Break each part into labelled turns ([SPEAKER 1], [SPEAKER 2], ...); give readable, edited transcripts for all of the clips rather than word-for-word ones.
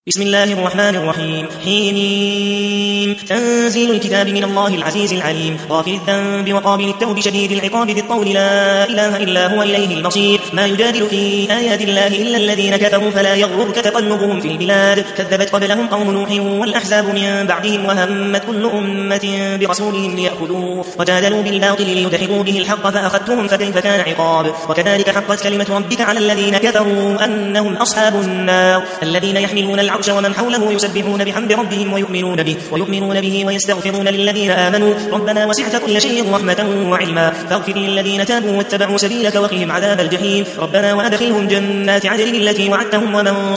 [SPEAKER 1] بسم الله الرحمن الرحيم. حميم. تنزيل الكتاب من الله العزيز العليم، غافر الذنب وقابل التوب شديد العقاب ذي الطول لا إله إلا هو إليه المصير. ما يجادل في آيات الله إلا الذين كفروا فلا يغررك تقلبهم في البلاد. كذبت قبلهم قوم نوح والأحزاب من بعدهم وهمت كل أمة برسولهم ليأخذوه وجادلوا بالباطل ليدحضوا به الحق فأخذتهم فكيف كان عقاب. وكذلك حقت كلمة ربك على الذين كفروا أنهم أصحاب النار الذين يحملون العرش ومن حوله يسبحون بحمد ربهم ويؤمنون به ويستغفرون للذين آمنوا ربنا وسعت كل شيء رحمة وعلما فاغفر للذين تابوا واتبعوا سبيلك وقهم عذاب الجحيم. ربنا وأدخلهم جنات عدن التي وعدتهم ومن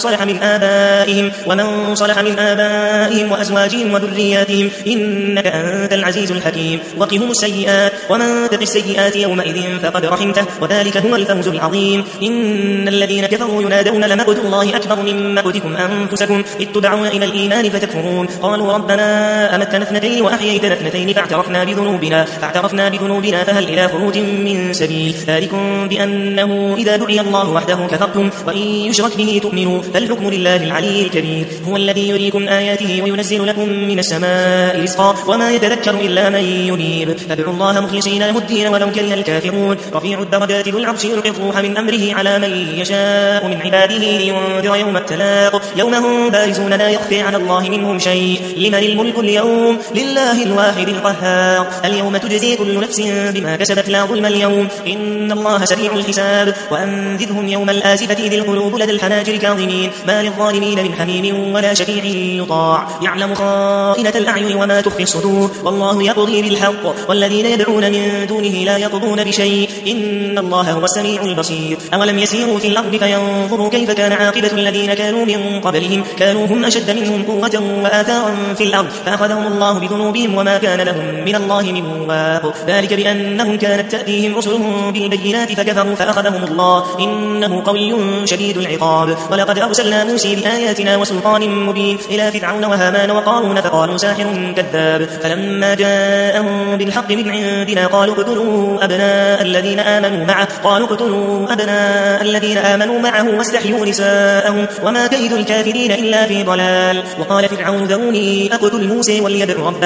[SPEAKER 1] صلح من آبائهم وأزواجهم وذرياتهم إنك أنت العزيز الحكيم. وقهم السيئات ومن تق السيئات يومئذ فقد رحمته وذلك هو الفوز العظيم. إن الذين كفروا ينادون لمقت الله أكبر من مقتكم أنفسكم إذ تدعون إلى الإيمان فتكفرون قالوا ربنا أمتنا اثنتين وأحييتنا اثنتين فاعترفنا بذنوبنا فهل إلى خروج من سبيل. ذلكم بأنه إذا دعي الله وحده كفرتم وإن يشرك به تؤمنوا فالحكم لله العلي الكبير. هو الذي يريكم آياته وينزل لكم من السماء رزقا وما يتذكر إلا من ينيب فادعوا الله مخلصين له الدين ولو كره الكافرون. رفيع الدرجات ذو العرش يلقي الروح من أمره على من يشاء من عباده لينذر يوم التلاق يوم هم بارزون لا يخفي على الله منهم شيء. لمن الملك اليوم لله الواحد القهار. اليوم تجزي كل نفس بما كسبت لا ظلم اليوم إن الله سريع الحساب. وأنذرهم يوم الآزفة ذي القلوب لدى الحناجر كاظمين ما للظالمين من حميم ولا شفيع يطاع يعلم خائنة الأعين وما تخفي الصدور والله يقضي بالحق والذين يدعون من دونه لا يقضون بشيء إن الله هو السميع البصير. أولم يسيروا في الأرض فينظروا كيف كان عاقبة الذين كانوا من قبلهم كانوا هم أشد منهم قوة وآثارا في الأرض فأخذهم الله بذنوبهم وما كان لهم من الله من واق. ذلك بأنهم كانت تأتيهم رسلهم بالبينات فكفروا فأخذهم الله إنه قوي شديد العقاب. ولقد أرسلنا موسى بآياتنا وسلطان مبين إلى فرعون وهامان وقارون فقالوا ساحر كذاب فلما جاءهم بالحق من عندنا قالوا اقتلوا أبناء الذين آمنوا معه واستحيوا نساءهم وما كيد الكافرين إلا في ضلال. وقال فرعون ذروني أقتل موسى وليدع ربه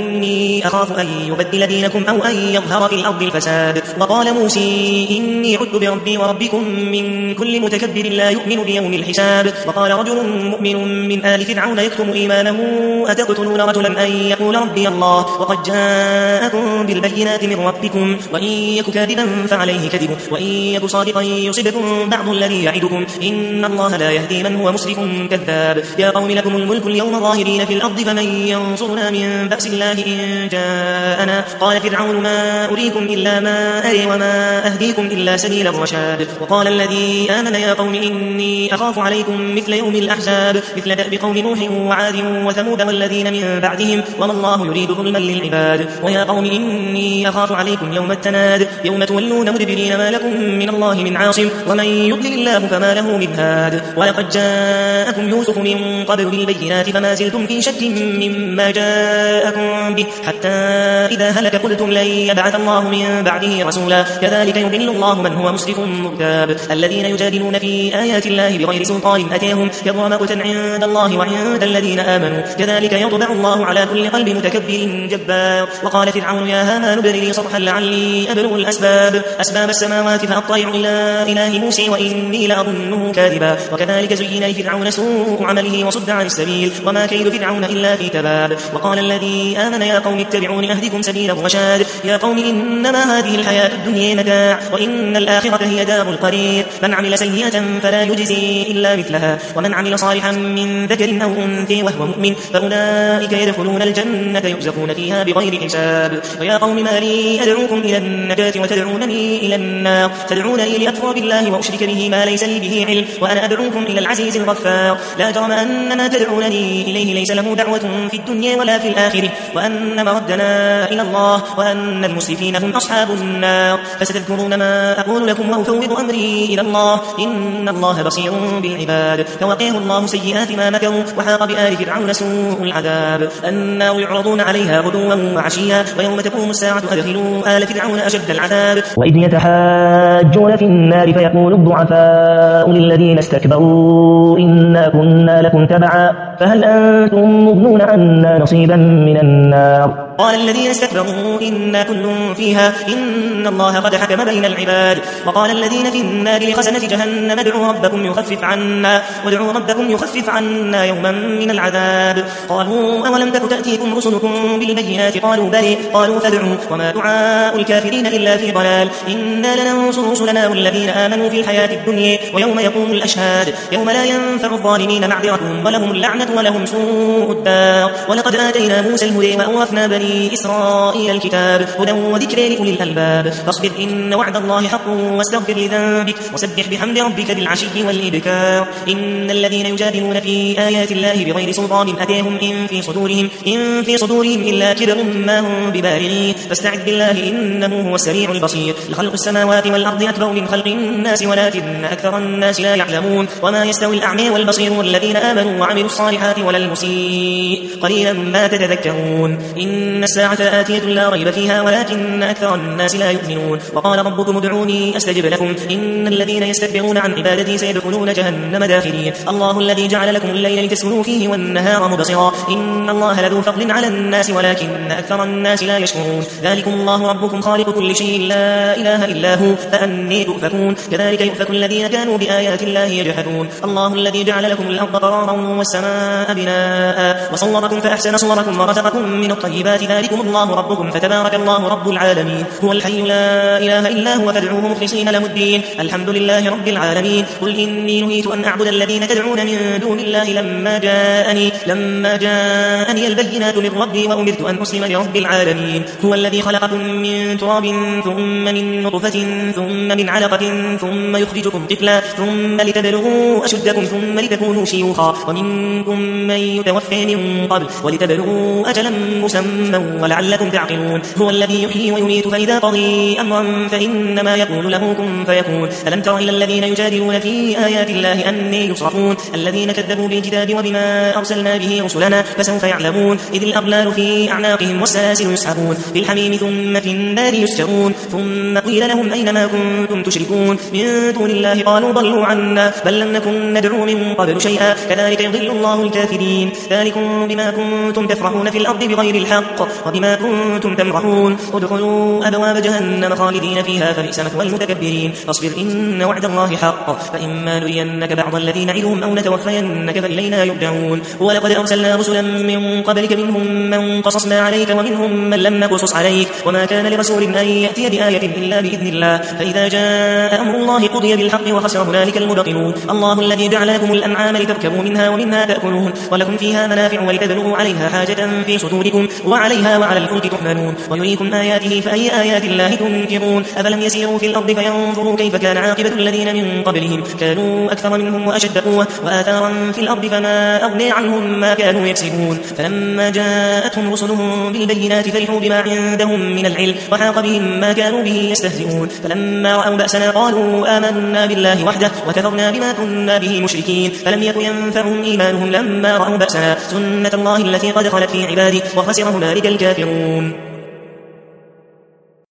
[SPEAKER 1] إني أخاف أن يبدل دينكم أو أن يظهر في الأرض الفساد. وقال موسى إني عدت بربي وربكم من كل متكبر لا يؤمن بيوم الحساب. وقال رجل مؤمن من آل فرعون يكتم إيمانه أتقتلون رجلا أن يقول ربي الله وقد جاءكم بالبينات من ربكم وإن يك كاذبا فعليه كذبه وإن يك صادقا يصبكم بعض الذي يعدكم إن الله لا يهدي من هو مسرف كذاب. يا قوم لكم الملك اليوم ظاهرين في الأرض فمن ينصرنا من بأس الله إن جاءنا. قال فرعون ما أريكم إلا ما أري وما أهديكم إلا سبيل الرشاد. وقال الذي آمن يا قوم إني أخاف عليكم مثل يوم الأحزاب مثل دأب قوم نوح وعاد وثمود والذين من بعدهم وما الله يريد ظلما للعباد. ويا قوم إني أخاف عليكم يوم التناد يوم تولون مدبرين ما لكم من الله من عاصم ومن يضلل الله فما له من هاد. ولقد جاءكم يوسف من قبل بالبينات فما زلتم في شك مما جاءكم به حتى إذا هلك قلتم لن يبعث الله من بعده رسولا كذلك يضل الله من هو مسرف مرتاب. الذين يجادلون في آيات الله بغير سلطان أتيهم كبر مقتا عند الله وعند الذين آمنوا كذلك يطبع الله على كل قلب متكبر جبار. وقال فرعون يا هامان ابن لي صرحا لعلي أبلغ أسباب السماوات فأطلع إلى إله موسى وإني لأظنه كاذبا. وكذلك زين لفرعون سوء عمله وصد عن السبيل وما كيد فرعون إلا في تباب. وقال الذي آمن يا قوم اتبعوني أهدكم سبيل الرشاد. يا قوم إنما هذه الحياة الدنيا متاع وإن الآخرة هي دار القرير. من عمل سيئة فلا يجزي إلا مثلها ومن عمل صالحا من ذكر أو أنثى وهو مؤمن فأولئك يدخلون الجنة يرزقون فيها بغير حساب. ويا قوم ما لي أدعوكم إلى النجاة وتدعونني إلى النار تدعونني لأكفر بالله وأشرك به ما ليس لي به علم وأنا أدعوكم إلى العزيز الغفار. لا جرم أن ما تدعونني إليه ليس له دعوة في الدنيا ولا في الآخرة وأن مردنا إلى الله وأن المسرفين هم أصحاب النار. فستذكرون ما أقول لكم وأفوض أمري إلى الله إن الله بصير بالعباد. فوقيه الله سيئات ما مكروا وحاق بآل فرعون سوء العذاب. النار يعرضون عليها غدوا وعشيا ويوم تقوم الساعة أدخلوا آل فرعون أشد العذاب.
[SPEAKER 2] وإذ يتحاجون في النار فيقول الضعفاء للذين استكبروا إنا كنا
[SPEAKER 1] وكنا لكم تبعا فهل أنتم مغنون عنا نصيبا من النار. قال الذين استكبروا إنا كل فيها إن الله قد حكم بين العباد. وقال الذين في النار لخزنة جهنم ادعوا ربكم يخفف عنا يوما من العذاب. قالوا أولم تك تأتيكم رسلكم بالبينات قالوا بلى قالوا فادعوا وما دعاء الكافرين إلا في ضلال. إنا لننصر رسلنا والذين آمنوا في الحياة الدنيا ويوم يقوم الأشهاد يوم لا ينفع الظالمين معذرتهم ولهم اللعنة ولهم سوء الدار. ولقد آتينا موسى الهدى وأورثنا بني إسرائيل الكتاب هدى وذكر لأولي الألباب. فاصبر إن وعد الله حق واستغفر لذنبك وسبح بحمد ربك بالعشي والإبكار. إن الذين يجادلون في آيات الله بغير سلطان أتاهم إن في صدورهم إلا كبر ما هم ببالغين فاستعذ بالله إنه هو السميع البصير. لخلق السماوات والأرض أكبر من خلق الناس ولكن أكثر الناس لا يعلمون. وما يستوي الأعمى والبصير والذين آمنوا وعملوا الصالحات ولا المسيء قليلا ما تتذكرون. إن الساعة آتية لا ريب فيها ولكن أكثر الناس لا يؤمنون. وقال ربكم ادعوني أستجب لكم إن الذين يستكبرون عن عبادتي سيدخلون جهنم داخرين. الله الذي جعل لكم الليل لتسكنوا فيه والنهار مبصرا إن الله لذو فضل على الناس ولكن أكثر الناس لا يشكرون. ذلكم الله ربكم خالق كل شيء لا إله إلا هو فأني تؤفكون. كذلك يؤفك الذين كانوا بآيات الله يجحدون. الله الذي جعل لكم الأرض قرارا والسماء بناء وصوركم فأحسن صوركم ورزقكم من الطيبات ذلكم الله ربكم فتبارك الله رب العالمين. هو الحي لا إله إلا هو فادعوه مخلصين له الدين الحمد لله رب العالمين. قل إني نهيت أن أعبد الذين تدعون من دون الله لما جاءني البينات من ربي وأمرت أن أسلم لرب العالمين. هو الذي خلقكم من تراب ثم من نطفة ثم من علقة ثم يخرجكم طفلا ثم لتبلغوا أشدكم ثم لتكونوا شيوخا ومنكم من يتوفى من قبل ولتبلغوا أجلا مسمى ولعلكم تعقلون. هو الذي يحيي ويميت فإذا قضي أمرا فإنما يقول له كن فيكون. ألم تر إلى الذين يجادلون في آيات الله أني يصرفون الذين كذبوا بالكتاب وبما أرسلنا به رسلنا فسوف يعلمون. إذ الأغلال في أعناقهم والسلاسل يسحبون في الحميم ثم في النار يسجرون ثم قيل لهم أين ما كنتم تشركون من دون الله قالوا ضلوا عنا بل لم نكن ندعو من قبل شيئا كذلك يضل الله الكافرين. ذلكم بما كنتم تفرحون في الأرض بغير الحق وبما كنتم تمرحون. ادخلوا أبواب جهنم خالدين فيها فبئس مثوى المتكبرين. فاصبر إن وعد الله حق فإما نرينك بعض الذي نعدهم أو نتوفينك فإلينا يرجعون. ولقد أرسلنا رسلا من قبلك منهم من قصصنا عليك ومنهم من لم نقصص عليك وما كان لرسول أن يأتي بآية إلا بإذن الله فإذا جاء أمر الله قضي بالحق وخسر هنالك المبطلون. الله الذي جعل لكم الأنعام لتركبوا منها ومنها تأكلون ولكم فيها منافع ولتبلغوا عليها حاجة في صدوركم وعليها وعلى الفلك تحملون ويريكم آياته فأي آيات الله تنكرون. أفلم يسيروا في الأرض فينظروا كيف كان عاقبة الذين من قبلهم كانوا أكثر منهم وأشد قوة وآثارا في الأرض فما أغني عنهم ما كانوا يكسبون. فلما جاءتهم رسلهم بالبينات فرحوا بما عندهم من العلم وحاق بهم ما كانوا به يستهزئون. فلما رأوا بأسنا قالوا آمنا بالله وحده وكفرنا بما كنا به مشركين. فلم يكن ينفعهم إيمانهم لما رأوا بأسنا سنة الله التي قد خلت في عباده وخسر هنالك الكافرون.